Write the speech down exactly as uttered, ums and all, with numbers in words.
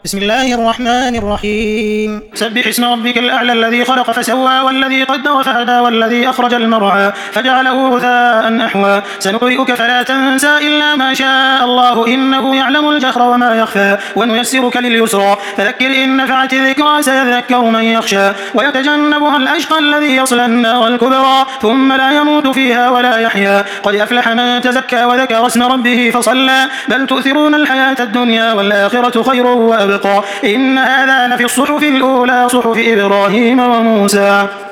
بسم الله الرحمن الرحيم سبح اسم ربك الأعلى الذي خلق فسوى والذي قدر فهدى والذي أخرج المرعى فجعله غثاء أحوى سنقرئك فلا تنسى إلا ما شاء الله إنه يعلم الجهر وما يخفى ونيسرك لليسرى فذكر إن نفعت الذكرى سيذكر من يخشى ويتجنبها الأشقى الذي يصلى النار الكبرى ثم لا يموت فيها ولا يحيا قد أفلح من تزكى وذكر اسم ربه فصلى بل تؤثرون الحياة الدنيا والآخرة خير وأبقى إن هذا لفي الصحف الأولى صحف إبراهيم وموسى.